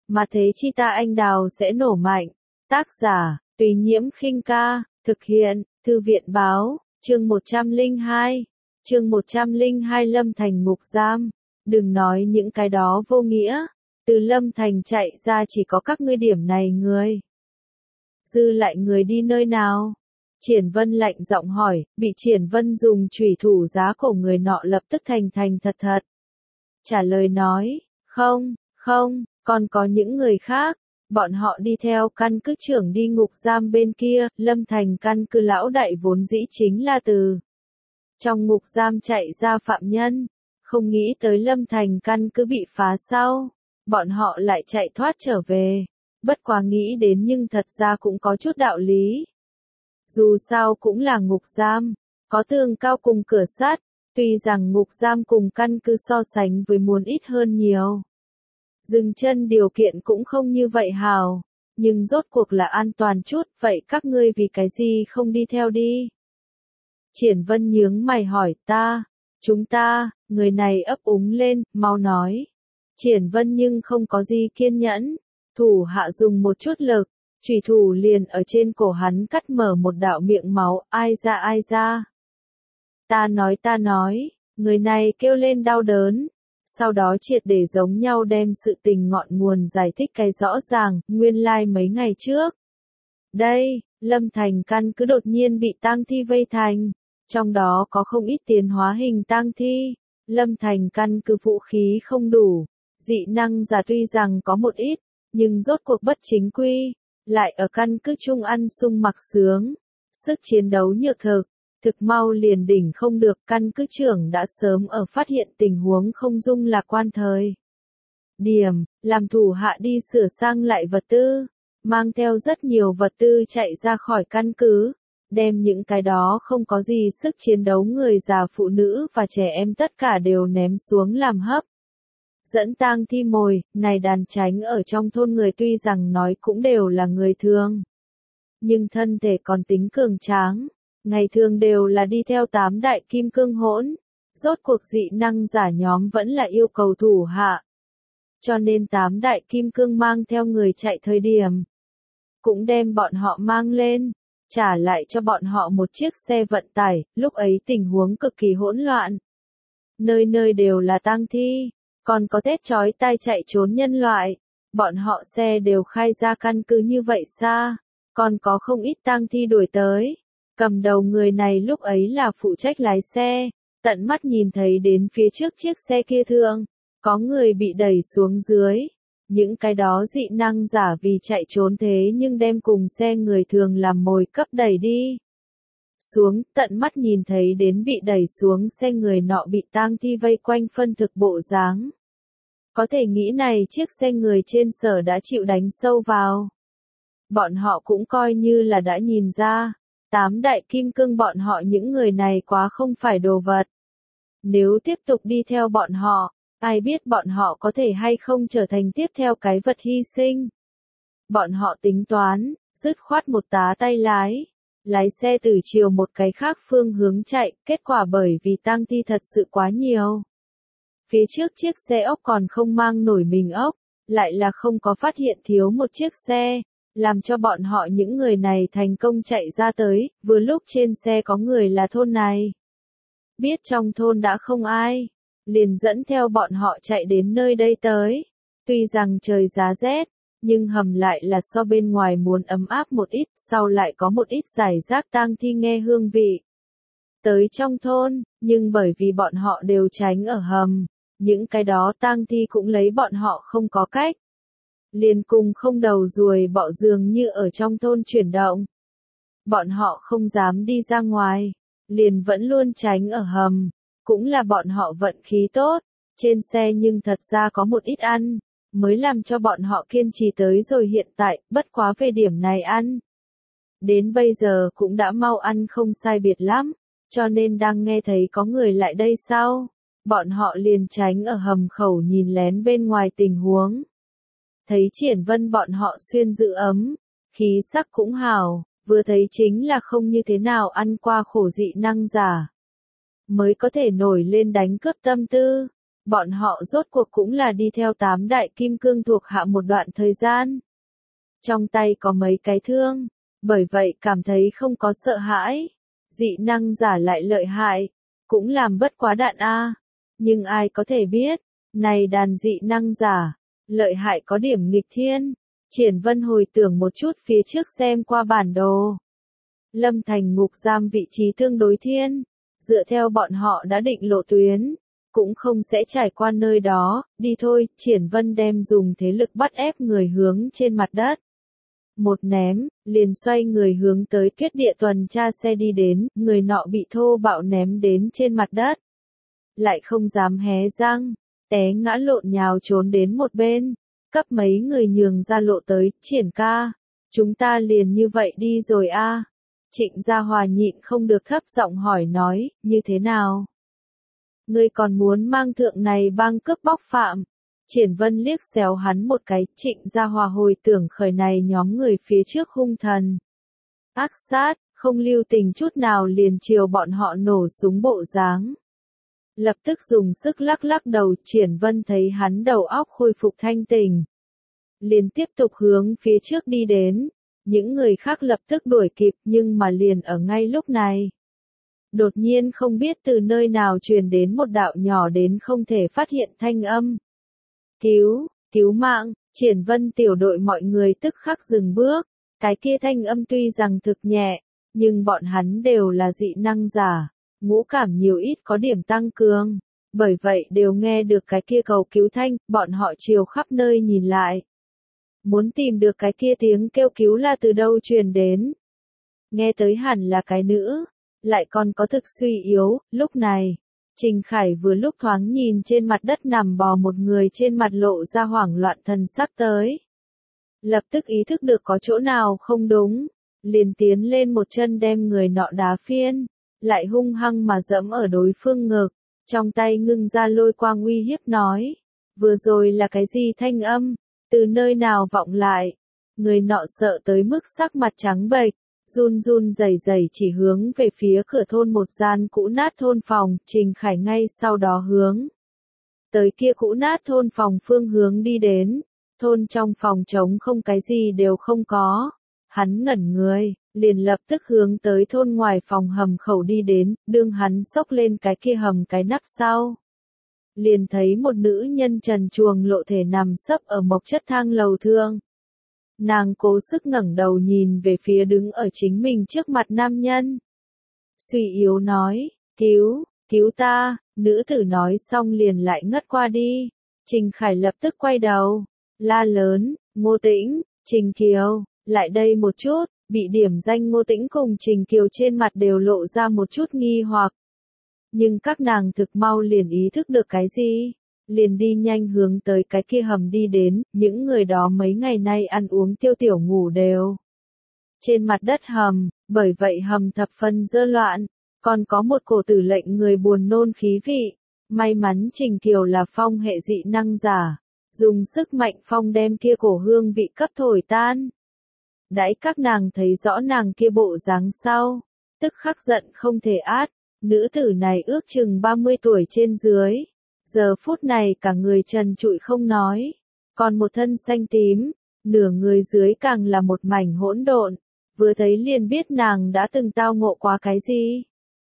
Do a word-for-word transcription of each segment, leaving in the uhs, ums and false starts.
mà thế chi ta anh đào sẽ nổ mạnh. Tác giả, Tùy Nhiễm Khinh Ca, thực hiện, Thư viện Báo, chương một trăm lẻ hai. Chương một trăm lẻ hai Lâm Thành ngục giam. Đừng nói những cái đó vô nghĩa, từ Lâm Thành chạy ra chỉ có các ngươi điểm này người. Dư lại người đi nơi nào? Triển Vân lạnh giọng hỏi, bị Triển Vân dùng chủy thủ giá cổ người nọ lập tức thành thành thật thật. Trả lời nói, không, không, còn có những người khác, bọn họ đi theo căn cứ trưởng đi ngục giam bên kia, Lâm Thành căn cứ lão đại vốn dĩ chính là từ trong ngục giam chạy ra phạm nhân, không nghĩ tới Lâm Thành căn cứ bị phá sau, bọn họ lại chạy thoát trở về, bất quá nghĩ đến nhưng thật ra cũng có chút đạo lý. Dù sao cũng là ngục giam, có tường cao cùng cửa sắt, tuy rằng ngục giam cùng căn cứ so sánh với muốn ít hơn nhiều. Dừng chân điều kiện cũng không như vậy hào, nhưng rốt cuộc là an toàn chút, vậy các ngươi vì cái gì không đi theo đi? Triển Vân nhướng mày hỏi ta, chúng ta, người này ấp úng lên, mau nói. Triển Vân nhưng không có gì kiên nhẫn, thủ hạ dùng một chút lực, chủy thủ liền ở trên cổ hắn cắt mở một đạo miệng máu, ai ra ai ra. Ta nói ta nói, người này kêu lên đau đớn, sau đó triệt để giống nhau đem sự tình ngọn nguồn giải thích cái rõ ràng, nguyên lai like mấy ngày trước. Đây, Lâm Thành căn cứ đột nhiên bị tang thi vây thành, trong đó có không ít tiến hóa hình tang thi, Lâm Thành căn cứ vũ khí không đủ, dị năng giả tuy rằng có một ít, nhưng rốt cuộc bất chính quy, lại ở căn cứ chung ăn sung mặc sướng, sức chiến đấu nhược thực, thực mau liền đỉnh không được, căn cứ trưởng đã sớm ở phát hiện tình huống không dung lạc quan thời. Điểm, làm thủ hạ đi sửa sang lại vật tư, mang theo rất nhiều vật tư chạy ra khỏi căn cứ, đem những cái đó không có gì sức chiến đấu người già phụ nữ và trẻ em tất cả đều ném xuống làm hấp. Dẫn tang thi mồi, này đàn tránh ở trong thôn người tuy rằng nói cũng đều là người thường, nhưng thân thể còn tính cường tráng, ngày thường đều là đi theo tám đại kim cương hỗn, rốt cuộc dị năng giả nhóm vẫn là yêu cầu thủ hạ. Cho nên tám đại kim cương mang theo người chạy thời điểm, cũng đem bọn họ mang lên, trả lại cho bọn họ một chiếc xe vận tải, lúc ấy tình huống cực kỳ hỗn loạn. Nơi nơi đều là tang thi, còn có thét chói tai chạy trốn nhân loại, bọn họ xe đều khai ra căn cứ như vậy xa, còn có không ít tang thi đuổi tới. Cầm đầu người này lúc ấy là phụ trách lái xe, tận mắt nhìn thấy đến phía trước chiếc xe kia thượng, có người bị đẩy xuống dưới. Những cái đó dị năng giả vì chạy trốn thế nhưng đem cùng xe người thường làm mồi cấp đẩy đi. Xuống, tận mắt nhìn thấy đến bị đẩy xuống xe người nọ bị tang thi vây quanh phân thực bộ dáng. Có thể nghĩ này chiếc xe người trên sở đã chịu đánh sâu vào. Bọn họ cũng coi như là đã nhìn ra, tám đại kim cương bọn họ những người này quá không phải đồ vật. Nếu tiếp tục đi theo bọn họ, ai biết bọn họ có thể hay không trở thành tiếp theo cái vật hy sinh. Bọn họ tính toán, dứt khoát một tá tay lái, lái xe từ chiều một cái khác phương hướng chạy, kết quả bởi vì tang thi thật sự quá nhiều. Phía trước chiếc xe ốc còn không mang nổi mình ốc, lại là không có phát hiện thiếu một chiếc xe, làm cho bọn họ những người này thành công chạy ra tới, vừa lúc trên xe có người là thôn này. Biết trong thôn đã không ai, liền dẫn theo bọn họ chạy đến nơi đây tới. Tuy rằng trời giá rét, nhưng hầm lại là so bên ngoài muốn ấm áp một ít, sau lại có một ít giải rác tang thi nghe hương vị. Tới trong thôn, nhưng bởi vì bọn họ đều tránh ở hầm, những cái đó tang thi cũng lấy bọn họ không có cách. Liền cùng không đầu ruồi bọ dường như ở trong thôn chuyển động. Bọn họ không dám đi ra ngoài, liền vẫn luôn tránh ở hầm, cũng là bọn họ vận khí tốt, trên xe nhưng thật ra có một ít ăn, mới làm cho bọn họ kiên trì tới rồi hiện tại, bất quá về điểm này ăn. Đến bây giờ cũng đã mau ăn không sai biệt lắm, cho nên đang nghe thấy có người lại đây sau, bọn họ liền tránh ở hầm khẩu nhìn lén bên ngoài tình huống. Thấy Triển Vân bọn họ xuyên giữ ấm, khí sắc cũng hào, vừa thấy chính là không như thế nào ăn qua khổ dị năng giả. Mới có thể nổi lên đánh cướp tâm tư, bọn họ rốt cuộc cũng là đi theo tám đại kim cương thuộc hạ một đoạn thời gian. Trong tay có mấy cái thương, bởi vậy cảm thấy không có sợ hãi. Dị năng giả lại lợi hại, cũng làm bất quá đạn a. Nhưng ai có thể biết, này đàn dị năng giả, lợi hại có điểm nghịch thiên. Triển Vân hồi tưởng một chút phía trước xem qua bản đồ. Lâm Thành ngục giam vị trí tương đối thiên, dựa theo bọn họ đã định lộ tuyến, cũng không sẽ trải qua nơi đó, đi thôi. Triển Vân đem dùng thế lực bắt ép người hướng trên mặt đất. Một ném, liền xoay người hướng tới Tuyết Địa tuần tra xe đi đến, người nọ bị thô bạo ném đến trên mặt đất. Lại không dám hé răng, té ngã lộn nhào trốn đến một bên, cấp mấy người nhường ra lộ tới. Triển ca, chúng ta liền như vậy đi rồi a. Trịnh Gia Hòa nhịn không được thấp giọng hỏi nói, như thế nào? Ngươi còn muốn mang thượng này băng cướp bóc phạm? Triển Vân liếc xéo hắn một cái. Trịnh Gia Hòa hồi tưởng khởi này nhóm người phía trước hung thần. Ác sát, không lưu tình chút nào liền chiều bọn họ nổ súng bộ dáng. Lập tức dùng sức lắc lắc đầu. Triển Vân thấy hắn đầu óc khôi phục thanh tỉnh, liền tiếp tục hướng phía trước đi đến. Những người khác lập tức đuổi kịp, nhưng mà liền ở ngay lúc này. Đột nhiên không biết từ nơi nào truyền đến một đạo nhỏ đến không thể phát hiện thanh âm. Cứu, cứu mạng. Triển Vân tiểu đội mọi người tức khắc dừng bước. Cái kia thanh âm tuy rằng thực nhẹ, nhưng bọn hắn đều là dị năng giả, ngũ cảm nhiều ít có điểm tăng cường. Bởi vậy đều nghe được cái kia cầu cứu thanh, bọn họ chiều khắp nơi nhìn lại. Muốn tìm được cái kia tiếng kêu cứu là từ đâu truyền đến. Nghe tới hẳn là cái nữ, lại còn có thực suy yếu. Lúc này, Trình Khải vừa lúc thoáng nhìn trên mặt đất nằm bò một người, trên mặt lộ ra hoảng loạn thần sắc tới. Lập tức ý thức được có chỗ nào không đúng, liền tiến lên một chân đem người nọ đá phiên, lại hung hăng mà dẫm ở đối phương ngực, trong tay ngưng ra lôi quang uy hiếp nói, vừa rồi là cái gì thanh âm, từ nơi nào vọng lại. Người nọ sợ tới mức sắc mặt trắng bệch, run run rẩy rẩy chỉ hướng về phía cửa thôn một gian cũ nát thôn phòng. Trình Khải ngay sau đó hướng tới kia cũ nát thôn phòng phương hướng đi đến. Thôn trong phòng trống không, cái gì đều không có. Hắn ngẩn người, liền lập tức hướng tới thôn ngoài phòng hầm khẩu đi đến. Đương hắn xốc lên cái kia hầm cái nắp sau, liền thấy một nữ nhân trần truồng lộ thể nằm sấp ở mộc chất thang lầu thượng. Nàng cố sức ngẩng đầu nhìn về phía đứng ở chính mình trước mặt nam nhân. Suy yếu nói, cứu, cứu ta. Nữ tử nói xong liền lại ngất qua đi. Trình Khải lập tức quay đầu, la lớn, Ngô Tĩnh, Trình Kiều, lại đây một chút. Bị điểm danh Ngô Tĩnh cùng Trình Kiều trên mặt đều lộ ra một chút nghi hoặc. Nhưng các nàng thực mau liền ý thức được cái gì, liền đi nhanh hướng tới cái kia hầm đi đến. Những người đó mấy ngày nay ăn uống tiêu tiểu ngủ đều trên mặt đất hầm, bởi vậy hầm thập phân dơ loạn, còn có một cổ tử lệnh người buồn nôn khí vị. May mắn Trình Kiều là phong hệ dị năng giả, dùng sức mạnh phong đem kia cổ hương vị cấp thổi tan. Đãi các nàng thấy rõ nàng kia bộ dáng sau, tức khắc giận không thể át. Nữ tử này ước chừng ba mươi tuổi trên dưới, giờ phút này cả người trần trụi không nói, còn một thân xanh tím, nửa người dưới càng là một mảnh hỗn độn, vừa thấy liền biết nàng đã từng tao ngộ qua cái gì.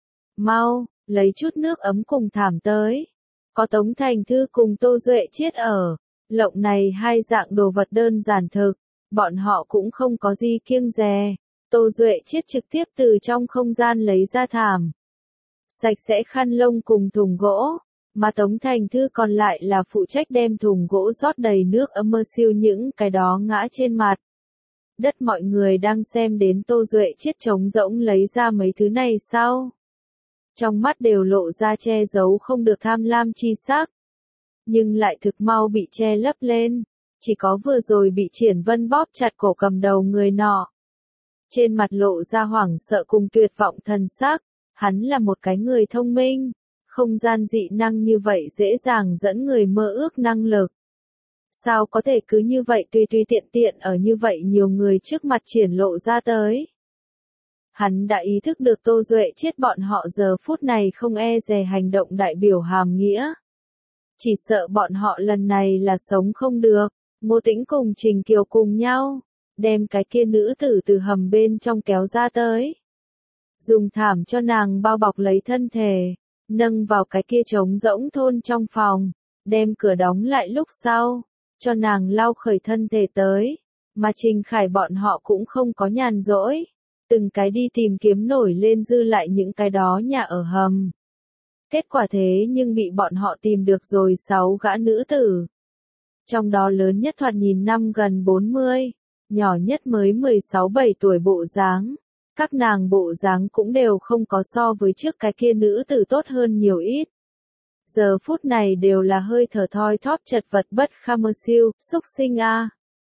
Mau, lấy chút nước ấm cùng thảm tới. Có Tống Thành Thư cùng Tô Duệ Chiết ở, lộng này hai dạng đồ vật đơn giản thực, bọn họ cũng không có gì kiêng dè. Tô Duệ Chiết trực tiếp từ trong không gian lấy ra thảm, sạch sẽ khăn lông cùng thùng gỗ, mà Tống Thành Thư còn lại là phụ trách đem thùng gỗ rót đầy nước ấm mơ siêu những cái đó ngã trên mặt đất. Mọi người đang xem đến Tô Duệ Chiết trống rỗng lấy ra mấy thứ này sau, trong mắt đều lộ ra che giấu không được tham lam chi sắc, nhưng lại thực mau bị che lấp lên. Chỉ có vừa rồi bị Triển Vân bóp chặt cổ cầm đầu người nọ, trên mặt lộ ra hoảng sợ cùng tuyệt vọng thần sắc. Hắn là một cái người thông minh, không gian dị năng như vậy dễ dàng dẫn người mơ ước năng lực. Sao có thể cứ như vậy tùy tùy tiện tiện ở như vậy nhiều người trước mặt triển lộ ra tới. Hắn đã ý thức được Tô Duệ Chiết bọn họ giờ phút này không e dè hành động đại biểu hàm nghĩa. Chỉ sợ bọn họ lần này là sống không được. Ngô Tĩnh cùng Trình Kiều cùng nhau, đem cái kia nữ tử từ hầm bên trong kéo ra tới. Dùng thảm cho nàng bao bọc lấy thân thể, nâng vào cái kia trống rỗng thôn trong phòng, đem cửa đóng lại lúc sau, cho nàng lau khởi thân thể tới. Mà Trình Khải bọn họ cũng không có nhàn rỗi, từng cái đi tìm kiếm nổi lên dư lại những cái đó nhà ở hầm. Kết quả thế nhưng bị bọn họ tìm được rồi sáu gã nữ tử. Trong đó lớn nhất thoạt nhìn năm gần bốn mươi, nhỏ nhất mới mười sáu bảy tuổi bộ dáng. Các nàng bộ dáng cũng đều không có so với trước cái kia nữ tử tốt hơn nhiều ít. Giờ phút này đều là hơi thở thoi thóp chật vật bất kham mơ siêu, xúc sinh a.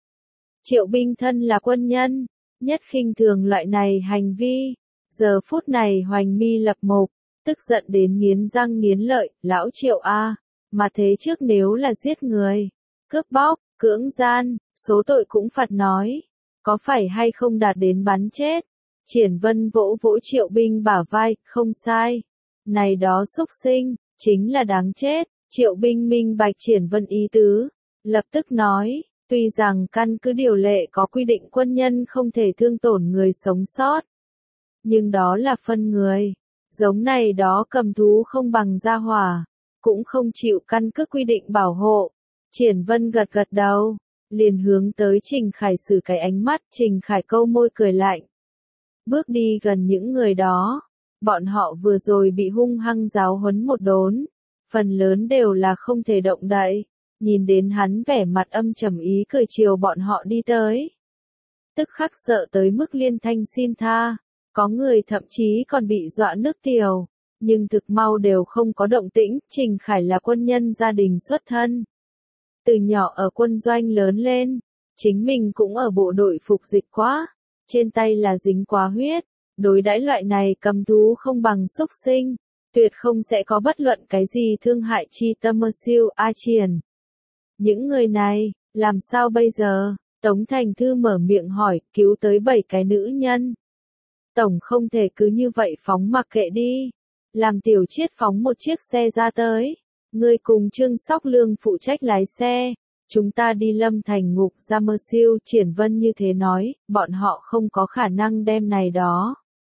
Triệu Binh thân là quân nhân, nhất khinh thường loại này hành vi. Giờ phút này hoành mi lập mộc, tức giận đến nghiến răng nghiến lợi, lão Triệu a, mà thế trước nếu là giết người, cướp bóc, cưỡng gian, số tội cũng phạt nói, có phải hay không đạt đến bắn chết? Triển Vân vỗ vỗ Triệu Binh bả vai, không sai. Này đó xúc sinh, chính là đáng chết. Triệu Binh minh bạch Triển Vân ý tứ, lập tức nói, tuy rằng căn cứ điều lệ có quy định quân nhân không thể thương tổn người sống sót, nhưng đó là phân người. Giống này đó cầm thú không bằng gia hỏa, cũng không chịu căn cứ quy định bảo hộ. Triển Vân gật gật đầu, liền hướng tới Trình Khải xử cái ánh mắt. Trình Khải câu môi cười lạnh, bước đi gần những người đó. Bọn họ vừa rồi bị hung hăng giáo huấn một đốn, phần lớn đều là không thể động đậy. Nhìn đến hắn vẻ mặt âm trầm ý cười chiều bọn họ đi tới, tức khắc sợ tới mức liên thanh xin tha. Có người thậm chí còn bị dọa nước tiểu, nhưng thực mau đều không có động tĩnh. Trình Khải là quân nhân gia đình xuất thân, từ nhỏ ở quân doanh lớn lên, chính mình cũng ở bộ đội phục dịch quá, trên tay là dính quá huyết. Đối đãi loại này cầm thú không bằng xúc sinh, tuyệt không sẽ có bất luận cái gì thương hại chi tâm mơ siêu a Triển. Những người này, làm sao bây giờ? Tống Thành Thư mở miệng hỏi, cứu tới bảy cái nữ nhân. Tổng không thể cứ như vậy phóng mặc kệ đi. Làm Tiểu Chiết phóng một chiếc xe ra tới. Ngươi cùng Trương Sóc Lương phụ trách lái xe. Chúng ta đi Lâm Thành ngục ra mơ siêu. Triển Vân như thế nói, bọn họ không có khả năng đem này đó.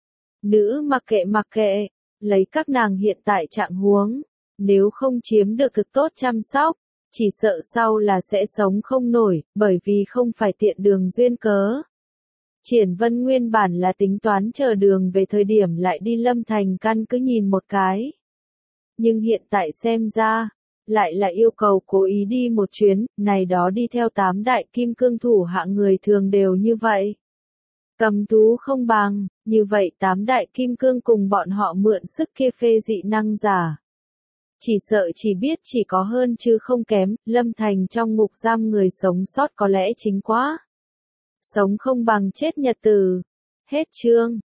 Nữ mặc kệ mặc kệ, lấy các nàng hiện tại trạng huống, nếu không chiếm được thực tốt chăm sóc, chỉ sợ sau là sẽ sống không nổi, bởi vì không phải tiện đường duyên cớ. Triển Vân nguyên bản là tính toán chờ đường về thời điểm lại đi Lâm Thành căn cứ nhìn một cái. Nhưng hiện tại xem ra, lại là yêu cầu cố ý đi một chuyến, này đó đi theo tám đại kim cương thủ hạ người thường đều như vậy. Cầm thú không bằng, như vậy tám đại kim cương cùng bọn họ mượn sức kia phê dị năng giả. Chỉ sợ chỉ biết chỉ có hơn chứ không kém. Lâm Thành trong ngục giam người sống sót có lẽ chính quá. Sống không bằng chết nhật tử. Hết chương.